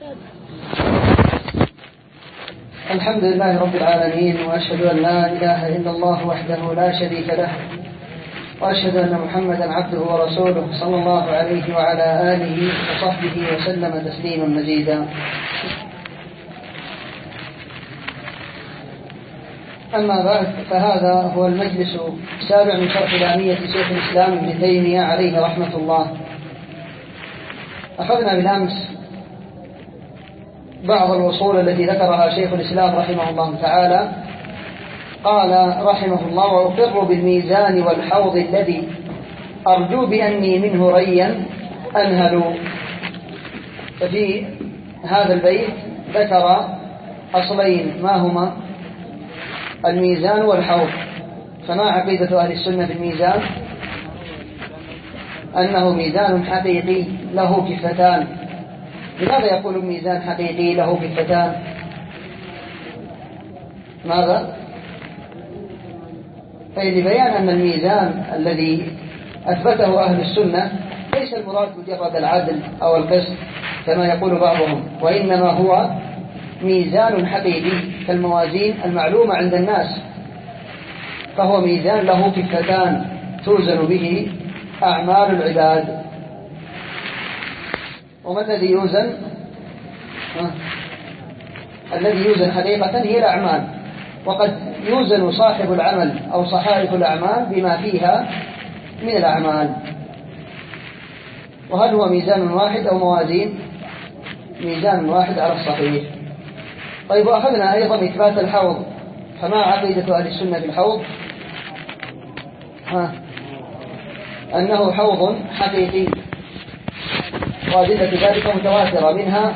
الحمد لله رب العالمين، وأشهد أن لا إله إلا الله وحده لا شريك له، وأشهد أن محمدا عبده ورسوله صلى الله عليه وعلى آله وصحبه وسلم تسليما مزيدا. أما بعد، فهذا هو المجلس السابع من شرح لامية شيخ الإسلام ابن تيمية عليه رحمة الله. أخذنا بالأمس بعض الوصول التي ذكرها شيخ الإسلام رحمه الله تعالى. قال رحمه الله: وأقر بالميزان والحوض الذي أرجو بأني منه ريا أنهل. ففي هذا البيت ذكر أصلين، ما هما؟ الميزان والحوض. فما عقيدة أهل السنة في الميزان؟ أنه ميزان حقيقي له كفتان. لماذا يقول ميزان حقيقي له كفتان؟ ماذا؟ لبيان أن الميزان الذي أثبته أهل السنة ليس المراد مجرد العدل أو القسط كما يقول بعضهم، وإنما هو ميزان حقيقي كالموازين المعلومة عند الناس. فهو ميزان له كفتان توزن به أعمال العباد. وما الذي يوزن؟ الذي يوزن حقيقة هي الأعمال، وقد يوزن صاحب العمل أو صحائف الأعمال بما فيها من الأعمال. وهل هو ميزان واحد أو موازين؟ ميزان واحد على الصحيح. طيب، وأخذنا أيضا إثبات الحوض. فما عقيدة أهل السنة في الحوض؟ أنه حوض حقيقي، وأدلة ذلك متواترة. منها: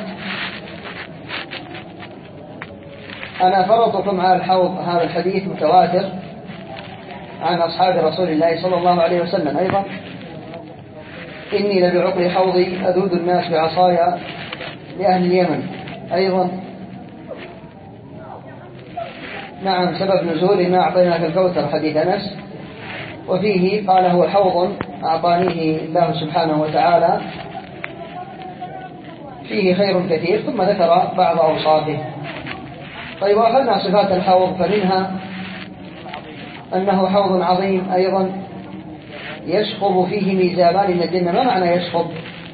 أنا فرضكم على الحوض. هذا الحديث متواتر عن أصحاب رسول الله صلى الله عليه وسلم. أيضا: إني لبعقر حوضي أذود الناس بعصايا لأهل اليمن. أيضا: نعم، سبب نزول ما أعطيناك الكوثر، حديث أنس. وفيه قال: هو حوض أعطانيه الله سبحانه وتعالى فيه خير كثير. ثم ذكر بعض أوصافه. طيب، وأخذنا صفات الحوض. فمنها أنه حوض عظيم، أيضا يشخب فيه ميزابان من الجنة. ما معنى يشخب؟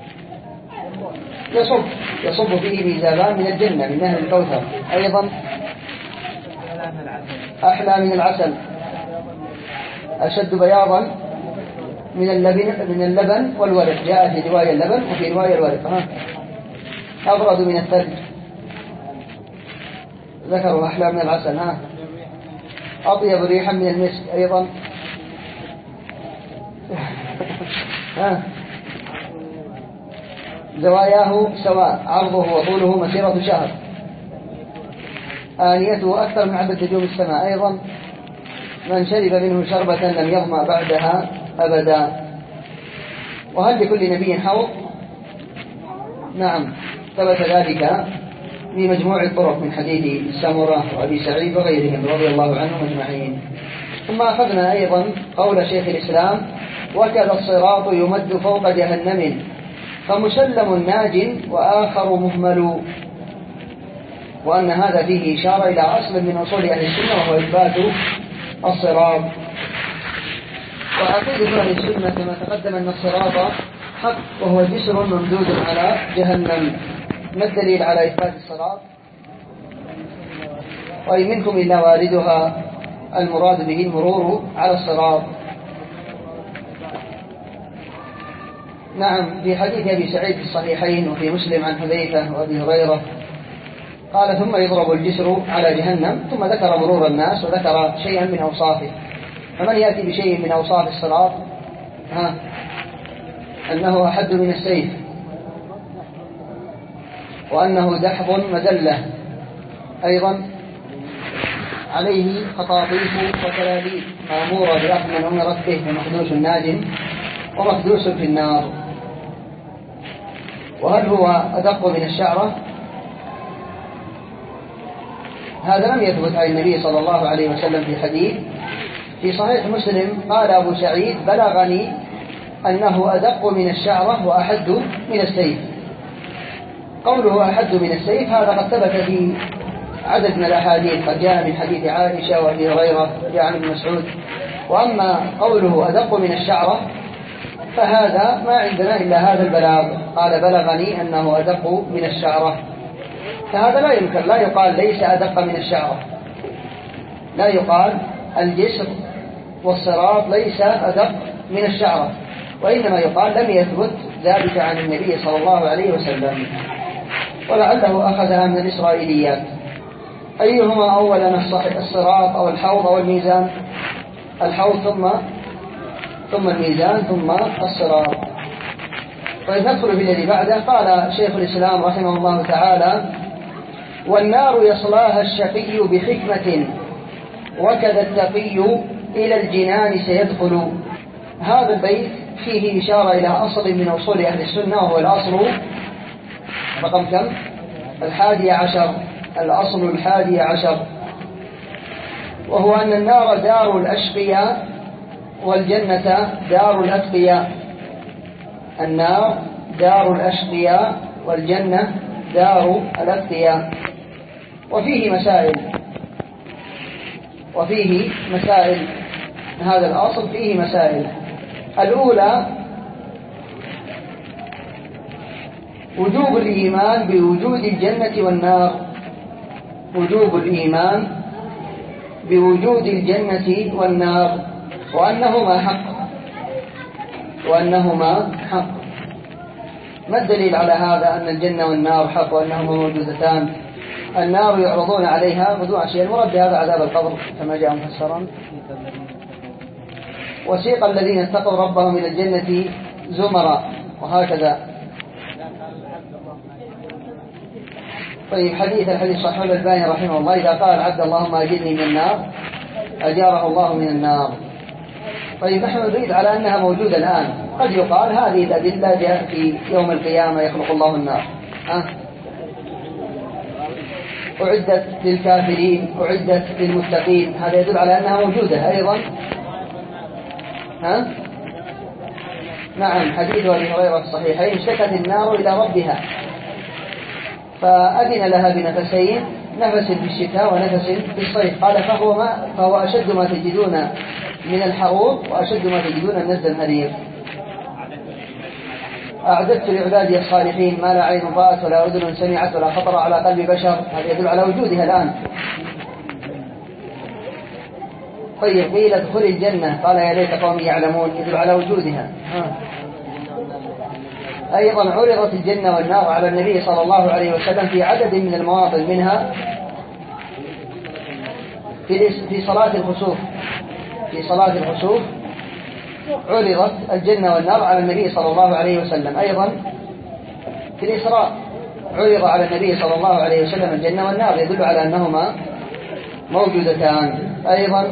يصب فيه ميزابان من الجنة من نهر الكوثر. أيضا: أحلى من العسل، أشد بياضا من اللبن والورق. جاء في رواية اللبن وفي رواية الورق. أبرد من الثلج. ذكروا أحلى من العسل. أطيب ريحا من المسك. أيضا: زواياه سواء، عرضه وطوله مسيرة شهر. آنيته أكثر من عدد نجوم السماء. أيضا: من شرب منه شربة لم يظمأ بعدها أبدا. وهل لكل نبي حوض؟ نعم، ثبت ذلك في مجموع الطرق من حديث السمرة وأبي سعيد وغيرهم رضي الله عنهم أجمعين. ثم أخذنا أيضا قول شيخ الإسلام: وكذا الصراط يمد فوق جهنم فمسلم ناج وآخر مهمل. وأن هذا فيه إشارة إلى أصل من أصول أهل السنة، وهو إثبات الصراط. وعقيدة أهل السنة كما تقدم أن الصراط حق، وهو جسر ممدود على جهنم. ما الدليل على إثبات الصراط؟ وإن منكم إلا واردها، المراد به المرور على الصراط. نعم، في حديث أبي سعيد في الصحيحين وفي مسلم عن حذيفة وأبي هريرة قال: ثم يضرب الجسر على جهنم. ثم ذكر مرور الناس وذكر شيئا من أوصافه. فمن يأتي بشيء من أوصاف الصراط؟ أنه أحد من السيف، وأنه دحض مدلة. أيضا: عليه خطاطيف وكلاليب مأمورة بأخذ من أمرت به، ومحدوث ناج ومحدوث في النار. وهل هو أدق من الشعرة؟ هذا لم يثبت عن النبي صلى الله عليه وسلم في حديث. في صحيح مسلم قال أبو سعيد: بلغني أنه أدق من الشعرة وأحد من السيف. قوله أحد من السيف هذا قد ثبت في عدد من الأحاديث، قد جاء من حديث عائشة وأبي هريرة جاء عن ابن مسعود. وأما قوله أدق من الشعرة فهذا ما عندنا إلا هذا البلاغ، قال بلغني أنه أدق من الشعرة، فهذا لا يمكن، لا يقال ليس أدق من الشعرة، لا يقال الجسر والصراط ليس أدق من الشعرة، وإنما يقال لم يثبت ذلك عن النبي صلى الله عليه وسلم، ولعله أخذها من الإسرائيليات. أيهما أولا الصراط أو الحوض أو الميزان؟ الحوض ثم الميزان ثم الصراط. طيب ندخل في الذي بعده. قال شيخ الإسلام رحمه الله تعالى: والنار يصلاها الشقي بحكمة وكذا التقي إلى الجنان سيدخل. هذا البيت فيه إشارة إلى أصل من أصول أهل السنة، وهو الأصل رقم كم؟ 11. الأصل 11، وهو أن النار دار الأشقياء والجنة دار الأتقياء. النار دار الأشقياء والجنة دار الأتقياء. وفيه مسائل هذا الأصل فيه مسائل. الأولى وجوب الإيمان بوجود الجنة والنار، وجوب الإيمان بوجود الجنة والنار، وأنهما حق. ما الدليل على هذا أن الجنة والنار حق وأنهما موجودتان؟ النار يعرضون عليها غدوا عشيا، المراد بهذا عذاب القبر كما جاء مفسرا. وسيق الذين اتقوا ربهم إلى الجنة زمرا، وهكذا. طيب الحديث صحيح الألباني رحمه الله: إذا قال العبد اللهم أجرني من النار أجاره الله من النار. طيب نحن نريد على أنها موجودة الآن. قد يقال هذه الأدلة جاء في يوم القيامة يخلق الله النار، أعدت للكافرين أعدت للمتقين، هذا يدل على أنها موجودة أيضا. نعم، حديث أبي هريرة الصحيحين: اشتكت النار إلى ربها فأذن لها بنفسين، نفس في الشتاء ونفس في الصيف. قال فهو أشد ما تجدون من الحروب وأشد ما تجدون من نزل الحرير. أعددت لعبادي الصالحين ما لا عين رأت ولا أذن سمعت ولا خطر على قلب بشر. هذا يدل على وجودها الآن. طيب قيل ادخل الجنة قال يا ليت قومي يعلمون، يدل على وجودها. أيضا عرضت الجنة والنار على النبي صلى الله عليه وسلم في عدد من المواطن، منها في صلاة الخسوف. في صلاة الخسوف عرضت الجنة والنار على النبي صلى الله عليه وسلم. أيضا في الإسراء عرض على النبي صلى الله عليه وسلم الجنة والنار، يدل على أنهما موجودتان. أيضا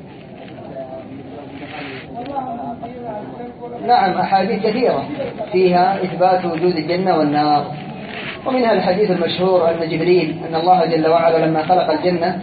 نعم أحاديث كثيرة فيها إثبات وجود الجنة والنار، ومنها الحديث المشهور أن جبريل أن الله جل وعلا لما خلق الجنة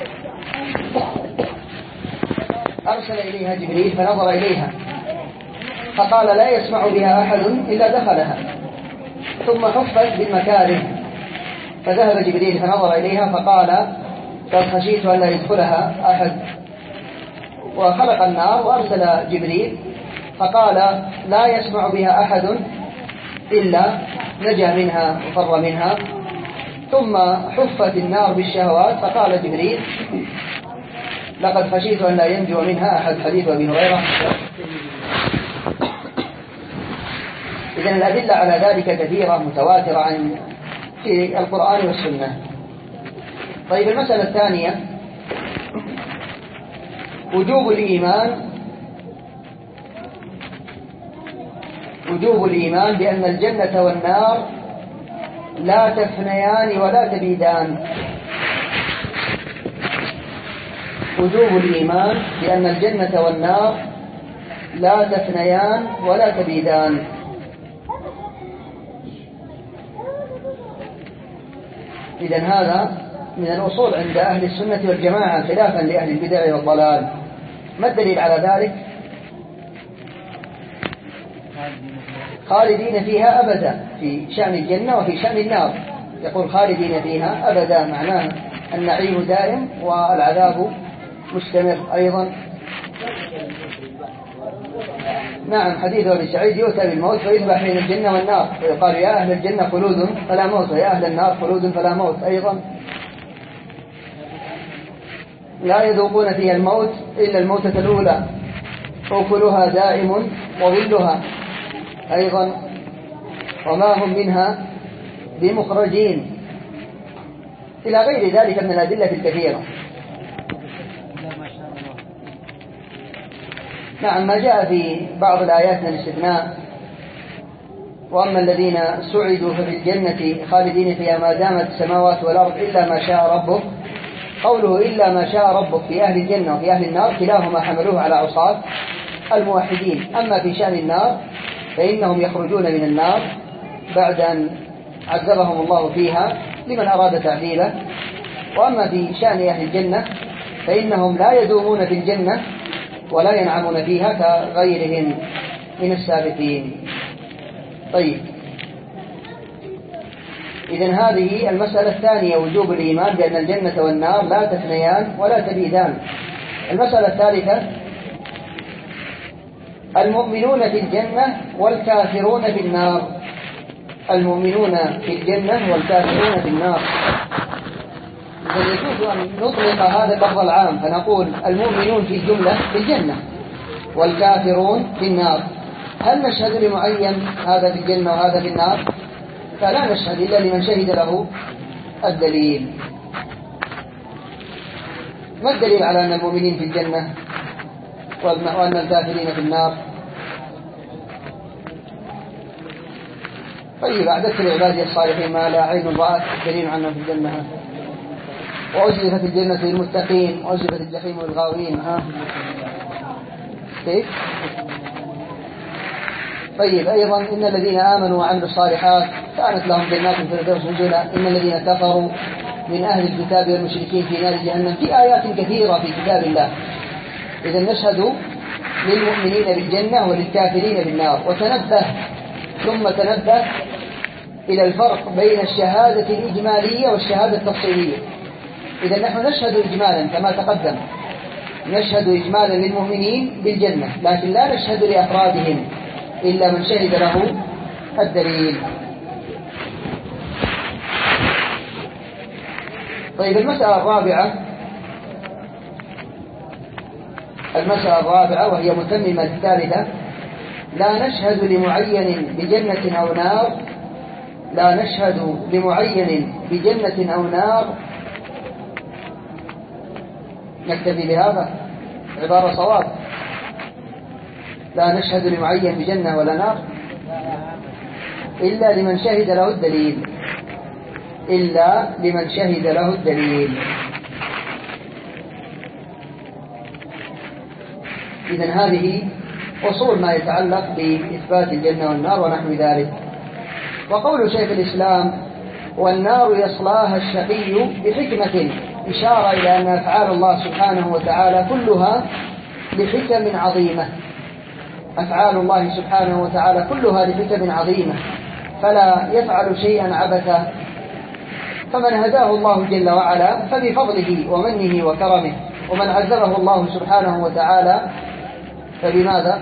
أرسل إليها جبريل فنظر إليها فقال لا يسمع بها أحد إلا دخلها، ثم حفت بالمكاره فذهب جبريل فنظر إليها فقال قد خشيت أن لا يدخلها أحد. وخلق النار وأرسل جبريل فقال لا يسمع بها أحد إلا نجا منها وفر منها. ثم حفت النار بالشهوات فقال جبريل لقد خشيت أن لا ينجو منها أحد. حديث أبي هريرة. إذن الأدلة على ذلك كثيرة متواترة عن في القرآن والسنة. طيب المسألة الثانية وجوب الإيمان بأن الجنة والنار لا تفنيان ولا تبيدان. وجوب الإيمان بأن الجنة والنار لا تفنيان ولا تبيدان. إذن هذا من الأصول عند أهل السنة والجماعة خلافا لأهل البدع والضلال. ما الدليل على ذلك؟ خالدين فيها أبدا. في شأن الجنة وفي شأن النار. يقول خالدين فيها أبدا، معناه النعيم دائم والعذاب مستمر أيضا. نعم، حديث أبي سعيد يؤتى بالموت فيذبح بين الجنة والنار ويقال يا أهل الجنة خلود فلا موت ويا أهل النار خلود فلا موت أيضا. لا يذوقون فيها الموت إلا الموتة الأولى، أكلها دائم وظلها أيضا، وما هم منها بمخرجين، إلى غير ذلك من الأدلة الكثيرة. نعم، ما جاء في بعض الآيات من الاستثناء: وأما الذين سعدوا ففي الجنة خالدين فيها ما دامت السماوات والأرض إلا ما شاء ربك. قوله إلا ما شاء ربك في أهل الجنة وفي أهل النار كلاهما حملوه على عصاة الموحدين. أما في شأن النار فإنهم يخرجون من النار بعد أن عذبهم الله فيها لمن أراد تعذيبه. وأما في شأن أهل الجنة فإنهم لا يدومون في الجنة ولا ينعمون فيها كغيرهم من السابقين. طيب، إذن هذه المسألة الثانية، وجوب الإيمان بأن الجنة والنار لا تثنيان ولا تبيدان. المسألة الثالثة: المؤمنون في الجنة والكافرون في النار. المؤمنون في الجنة والكافرون في النار. يجوز أن نطلق هذا اللفظ العام فنقول المؤمنون في الجملة في الجنة والكافرون في النار. هل نشهد لمعين هذا في الجنة وهذا في النار؟ فلا نشهد إلا لمن شهد له الدليل. ما الدليل على أن المؤمنين في الجنة وأن الكافرين في النار؟ طيب، أعددت لعبادي الصالحين ما لا عين رأت دليل عنهم في الجنة. وأزلفت الجنة للمتقين وأزلفت الجحيم للغاوين. كيف؟ طيب، أيضا إن الذين آمنوا وعملوا الصالحات كانت لهم جنات في الفردوس نزلا. إن الذين كفروا من أهل الكتاب والمشركين في نار جهنم. في آيات كثيرة في كتاب الله. إذا نشهد للمؤمنين بالجنة وللكافرين بالنار. وتنبه ثم تنبه إلى الفرق بين الشهادة الإجمالية والشهادة التفصيلية. إذا نحن نشهد إجمالا كما تقدم، نشهد إجمالا للمؤمنين بالجنة، لكن لا نشهد لأفرادهم إلا من شهد له الدليل. طيب، المسألة الرابعة وهي متممة الثالثة: لا نشهد لمعين بجنة أو نار. لا نشهد لمعين بجنة أو نار. نكتفي بهذا، عبارة صواب. لا نشهد لمعين بجنة ولا نار إلا لمن شهد له الدليل. إلا لمن شهد له الدليل. إذن هذه أصول ما يتعلق بإثبات الجنة والنار ونحو ذلك. وقول شيخ الإسلام: والنار يصلاها الشقي بحكمة، إشارة إلى أن أفعال الله سبحانه وتعالى كلها بحكم عظيمة. أفعال الله سبحانه وتعالى كلها بحكم عظيمة، فلا يفعل شيئا عبثا. فمن هداه الله جل وعلا فبفضله ومنه وكرمه، ومن عذبه الله سبحانه وتعالى فبماذا؟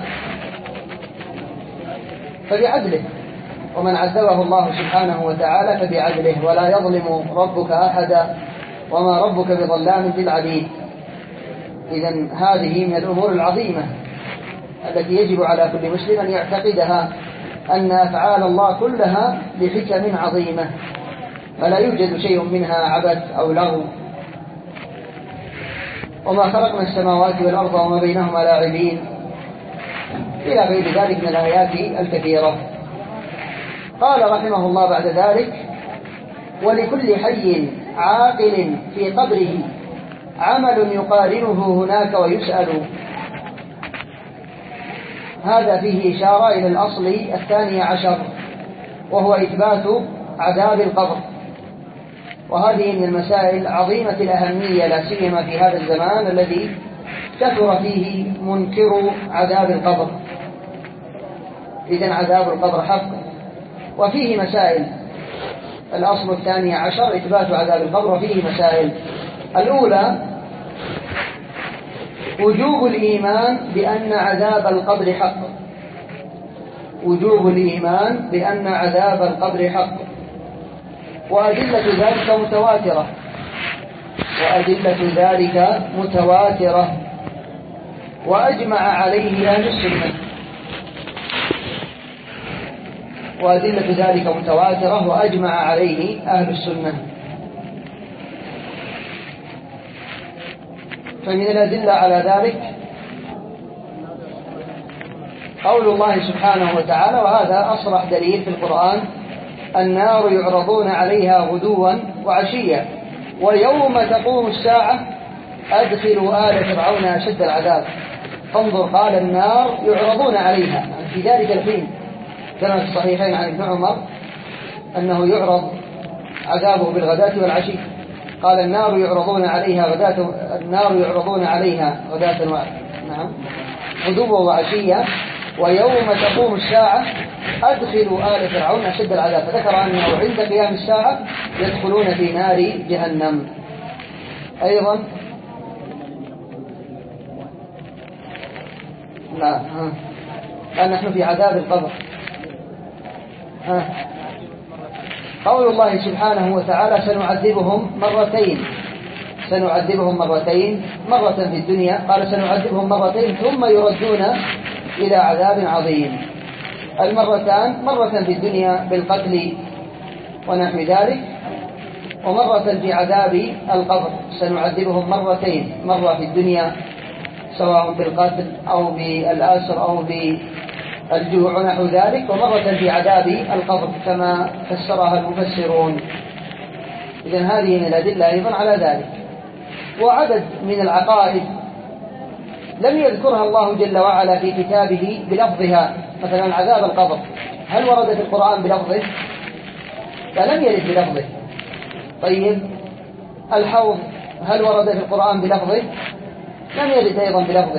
فبعدله. ومن عذبه الله سبحانه وتعالى فبعدله، ولا يظلم ربك أحدا وما ربك بظلام للعبيد. إذن هذه من الأمور العظيمة التي يجب على كل مسلم أن يعتقدها، أن أفعال الله كلها بحكم عظيمة، فلا يوجد شيء منها عبث أو لغو. وما خلقنا السماوات والأرض وما بينهما لاعبين، إلى غير ذلك من الآيات الكثيرة. قال رحمه الله بعد ذلك: ولكل حي عاقل في قبره عمل يقارنه هناك ويسأل. هذا فيه إشارة إلى الأصل 12، وهو إثبات عذاب القبر. وهذه من المسائل عظيمة الأهمية، لا سيما في هذا الزمان الذي كثر فيه منكر عذاب القبر. إذن عذاب القبر حق، وفيه مسائل. الأصل الثاني عشر إثبات عذاب القبر، وفيه مسائل. الأولى وجوب الإيمان بأن عذاب القبر حق، وجوب الإيمان بأن عذاب القبر حق، وأدلة ذلك متواترة، وأدلة ذلك متواترة وأجمع عليه أهل السنة، وأدلة ذلك متواترة وأجمع عليه أهل السنة. فمن الأدلة على ذلك قول الله سبحانه وتعالى، وهذا أصرح دليل في القرآن: النار يعرضون عليها غدوا وعشيا ويوم تقوم الساعة أدخلوا آل فرعون أشد العذاب. فانظر، قال النار يعرضون عليها في ذلك الحين، كما في الصحيحين عن ابن عمر أنه يعرض عذابه بالغداة والعشي. قال النار يعرضون عليها غدوا وعشيا ويوم تقوم الساعة أدخلوا آل فرعون أشد العذاب. فذكر أنه عند قيام الساعة يدخلون في نار جهنم. أيضا الآن نحن في عذاب القبر. قول الله سبحانه وتعالى: سنعذبهم مرتين، مرة في الدنيا. قال سنعذبهم مرتين ثم يردون إلى عذاب عظيم. المرتان مرة في الدنيا بالقتل ونحو ذلك، ومرة في عذاب القبر. سنعذبهم مرتين، مرة في الدنيا سواء بالقتل أو بالآسر أو بالجوع ونحو ذلك، ومرة في عذاب القبر كما فسرها المفسرون. إذن هذه من الأدلة أيضا على ذلك. وعدد من العقائد لم يذكرها الله جل وعلا في كتابه بلفظها، مثلا عذاب القبر هل ورد في القرآن بلفظه؟ لا، لم يرد بلفظه. طيب الحوض هل ورد في القرآن بلفظه؟ لم يرد أيضا بلفظه.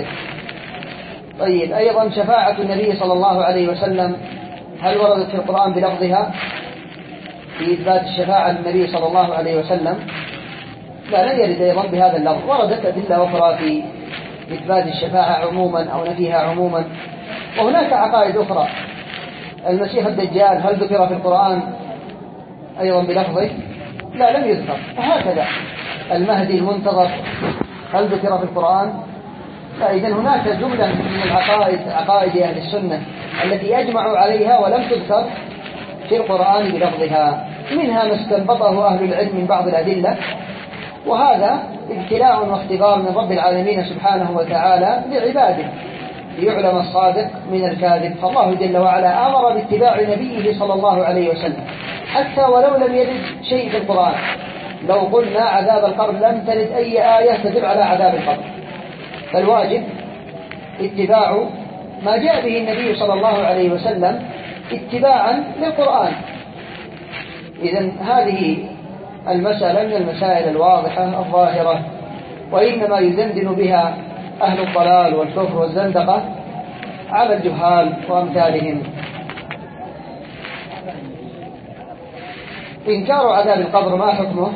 طيب أيضا شفاعة النبي صلى الله عليه وسلم هل وردت في القرآن بلفظها في إثبات الشفاعة للنبي صلى الله عليه وسلم؟ لا، لم يرد أيضا بهذا اللفظ. وردت أدلة أخرى في إثبات الشفاعة عموما أو نفيها عموما. وهناك عقائد أخرى. المسيح الدجال هل ذكر في القرآن أيضا بلفظه؟ لا، لم يذكر. وهكذا المهدي المنتظر هل ذكر في القرآن؟ لا. إذن هناك جملة من العقائد، عقائد أهل السنة التي أجمعوا عليها ولم تذكر في القرآن بلفظها. منها ما استنبطه أهل العلم من بعض الأدلة، وهذا ابتلاء واختبار من رب العالمين سبحانه وتعالى لعباده ليعلم الصادق من الكاذب. فالله جل وعلا أمر باتباع نبيه صلى الله عليه وسلم حتى ولو لم يرد شيء في القرآن. لو قلنا عذاب القبر لم ترد أي آية تدل على عذاب القبر، فالواجب اتباع ما جاء به النبي صلى الله عليه وسلم اتباعا للقرآن. إذن هذه المسألة من المسائل الواضحة الظاهرة، وإنما يدندن بها أهل الضلال والكفر والزندقة على الجهال وأمثالهم. إنكار عذاب القبر ما حكمه؟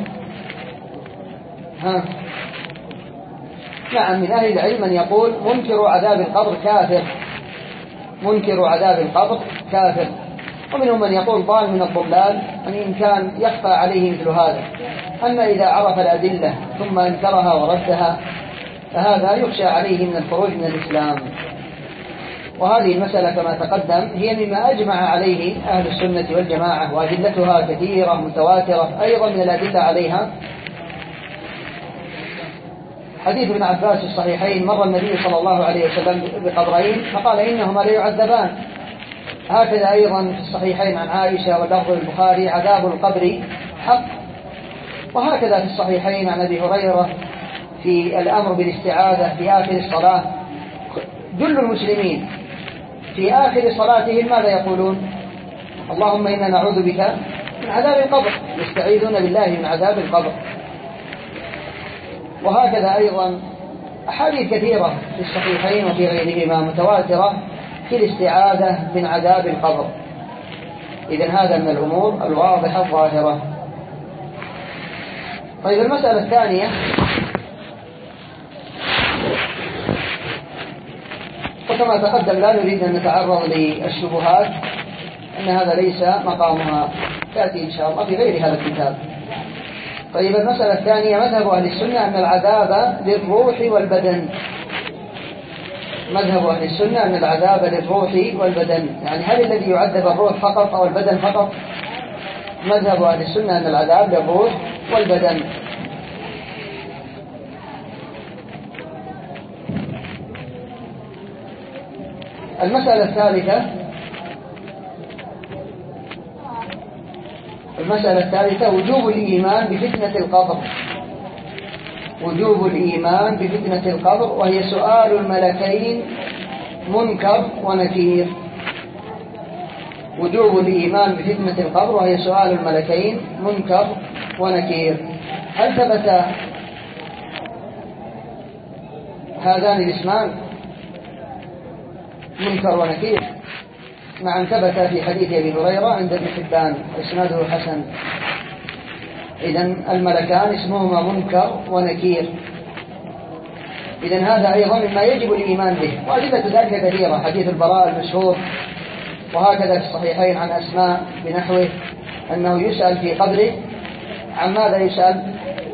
نعم، من أهل العلم من يقول منكر عذاب القبر كافر، منكر عذاب القبر كافر. ومنهم من يقول ضال من الضلال، إن كان يخفى عليه مثل هذا. أما إذا عرف الأدلة ثم انكرها وردها فهذا يخشى عليه من الخروج من الإسلام. وهذه المسألة كما تقدم هي مما أجمع عليه أهل السنة والجماعة، وأدلتها كثيرة متواترة. أيضا من الأدلة عليها حديث ابن عباس في الصحيحين: مر النبي صلى الله عليه وسلم بقبرين فقال إنهما لا يعذبان. هكذا أيضا في الصحيحين عن عائشة واللفظ البخاري: عذاب القبر حق. وهكذا في الصحيحين عن أبي هريرة في الأمر بالاستعاذة في آخر الصلاة. جل المسلمين في آخر صلاتهم ماذا يقولون؟ اللهم إنا نعوذ بك من عذاب القبر، يستعيذون بالله من عذاب القبر. وهكذا أيضا أحاديث كثيرة في الصحيحين وفي غيرهما متواترة في الاستعاذة من عذاب القبر. إذن هذا من الأمور الواضحة الظاهرة. طيب المسألة الثانية، وكما تقدم لا نريد أن نتعرض للشبهات، أن هذا ليس مقامها، تأتي إن شاء الله في غير هذا الكتاب. طيب المسألة الثانية، مذهب أهل السنة أن العذاب للروح والبدن. مذهب أهل السنة أن العذاب للروح والبدن، يعني هل الذي يعذب الروح فقط أو البدن فقط؟ مذهب أهل السنة أن العذاب للروح والبدن. المسألة الثالثة وجوب الإيمان بفتنة القبر. وجوب الإيمان بفتنة القبر، وهي سؤال الملكين منكر ونكير. وجوب الإيمان بفتنة القبر، وهي سؤال الملكين منكر ونكير. هل ثبت هذان الاسمان منكر ونكير؟ نعم ثبت في حديث أبي هريرة عند ابن حبان إسناده حسن. إذن الملكان اسمهما منكر ونكير. إذن هذا أيضا مما يجب الإيمان به، وأدلة ذلك كثيرة، حديث البراء المشهور، وهكذا في الصحيحين عن أسماء بنحوه أنه يسأل في قبره عن ماذا يسأل؟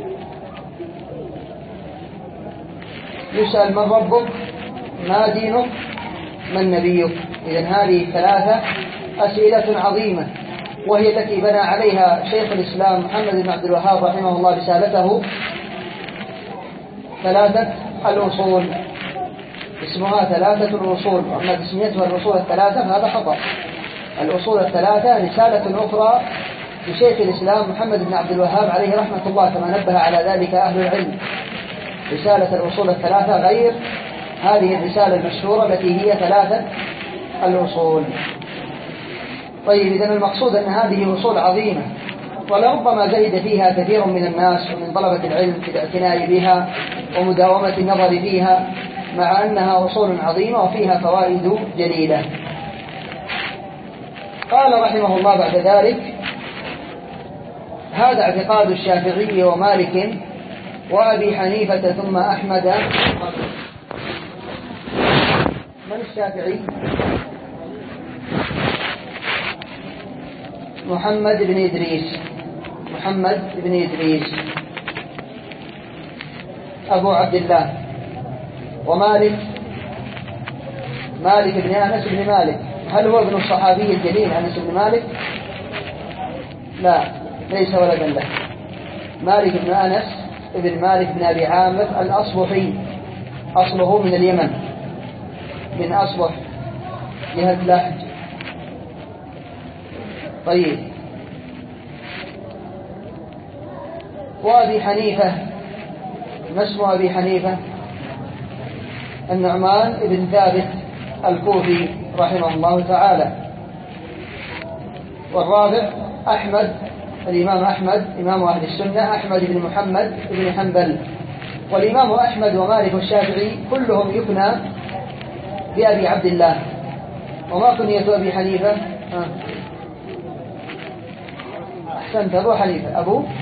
يسأل من ربك، ما دينك، من نبيك. إذن هذه ثلاثة أسئلة عظيمة، وهي التي بنى عليها شيخ الإسلام محمد بن عبد الوهاب رحمه الله رسالته ثلاثة الأصول. اسمها ثلاثة الأصول، وأما تسميتها الأصول الثلاثة فهذا خطأ. الأصول الثلاثة رسالة أخرى لشيخ الإسلام محمد بن عبد الوهاب عليه رحمة الله، كما نبه على ذلك أهل العلم. رسالة الأصول الثلاثة غير هذه الرسالة المشهورة التي هي ثلاثة الأصول. طيب إذن المقصود أن هذه أصول عظيمة، ولربما زهد فيها كثير من الناس ومن طلبة العلم في الاعتناء بها ومداومة النظر فيها، مع أنها أصول عظيمة وفيها فوائد جليلة. قال رحمه الله بعد ذلك: هذا اعتقاد الشافعي ومالك وأبي حنيفة ثم أحمد. من الشافعي؟ محمد بن إدريس. محمد بن إدريس أبو عبد الله. ومالك مالك بن أنس بن مالك. هل هو ابن الصحابي الجليل أنس بن مالك؟ لا، ليس ولدا له. مالك بن أنس ابن مالك بن أبي عامر الأصبحي، أصله من اليمن، من أصبح جهة لحج. طيب، وأبي حنيفة، ما اسم أبي حنيفة؟ النعمان بن ثابت الكوفي رحمه الله تعالى. والرابع أحمد، الإمام أحمد إمام أهل السنة، أحمد بن محمد بن حنبل. والإمام أحمد ومالك والشافعي كلهم يكنى بأبي عبد الله. وما كنية أبي حنيفة؟ أحسنت، أبو حنيفة.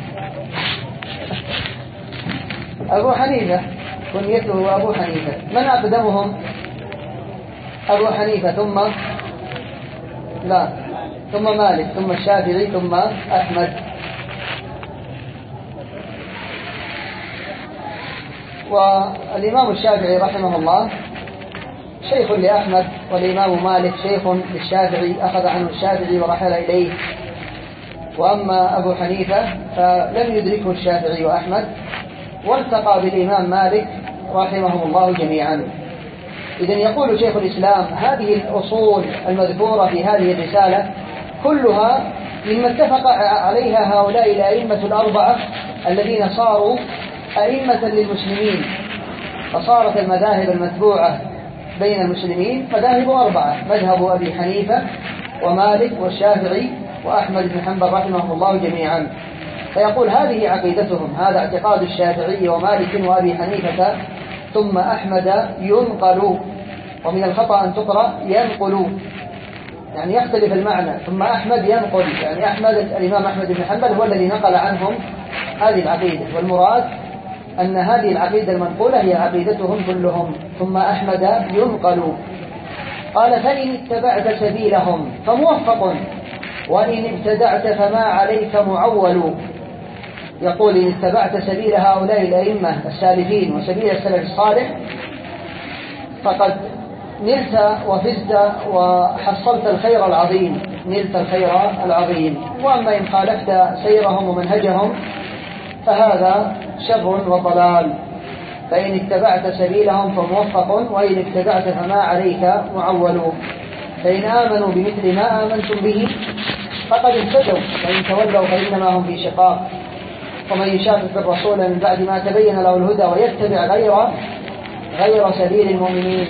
أبو حنيفة كنيته أبو حنيفة. من أقدمهم؟ أبو حنيفة ثم مالك ثم الشافعي ثم أحمد. والإمام الشافعي رحمه الله شيخ لأحمد، والإمام مالك شيخ للشافعي، أخذ عنه الشافعي ورحل إليه. وأما أبو حنيفة فلم يدركه الشافعي وأحمد، والتقى بالإمام مالك رحمهم الله جميعا. إذن يقول شيخ الإسلام: هذه الأصول المذكورة في هذه الرسالة كلها مما اتفق عليها هؤلاء الأئمة الأربعة الذين صاروا أئمة للمسلمين. فصارت المذاهب المتبوعة بين المسلمين مذاهب أربعة: مذهب أبي حنيفة ومالك والشافعي وأحمد بن حنبل رحمه الله جميعا. فيقول هذه عقيدتهم، هذا اعتقاد الشافعي ومالك وأبي حنيفة ثم أحمد ينقل، ومن الخطأ أن تقرأ ينقل، يعني يختلف المعنى. ثم أحمد ينقل، يعني الإمام أحمد بن حنبل هو الذي نقل عنهم هذه العقيدة، والمراد أن هذه العقيدة المنقولة هي عقيدتهم كلهم. ثم أحمد ينقل. قال فإن اتبعت سبيلهم فموفق، وإن ابتدعت فما عليك معول. يقول إن اتبعت سبيل هؤلاء الأئمة السالفين وسبيل السلف الصالح فقد نلت وفزت وحصلت الخير العظيم، نلت الخير العظيم. وأما إن خالفت سيرهم ومنهجهم فهذا شر وضلال. فإن اتبعت سبيلهم فموفق، وإن ابتدعت فما عليك معول. فإن آمنوا بمثل ما آمنتم به فقد اهتدوا، وإن تولوا فإنما هم في شقاق. ومن يشاقق الرسول من بعد ما تبين له الهدى ويتبع غير سبيل المؤمنين.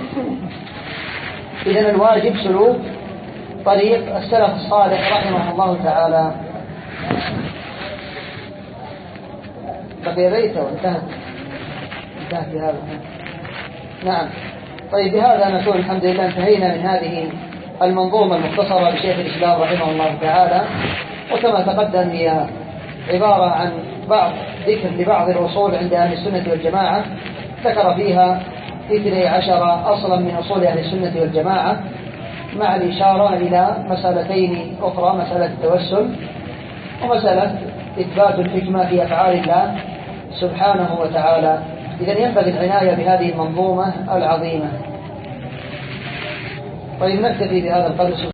إذن الواجب سلوك طريق السلف الصالح رحمه الله تعالى. بقي بيته وانتهت بهذا. نعم. طيب بهذا نكون الحمد لله انتهينا من هذه المنظومة المختصرة لشيخ الإسلام رحمه الله تعالى. وكما تقدم هي عبارة عن ذكر لبعض الأصول عند أهل السنة والجماعة، ذكر فيها 12 أصلا من أصول أهل السنة والجماعة، مع الإشارة إلى مسألتين أخرى، مسألة التوسل ومسألة إثبات الحكمة في أفعال الله سبحانه وتعالى. إذن ينبغي العناية بهذه المنظومة العظيمة. طيب نكتفي بهذا القدر.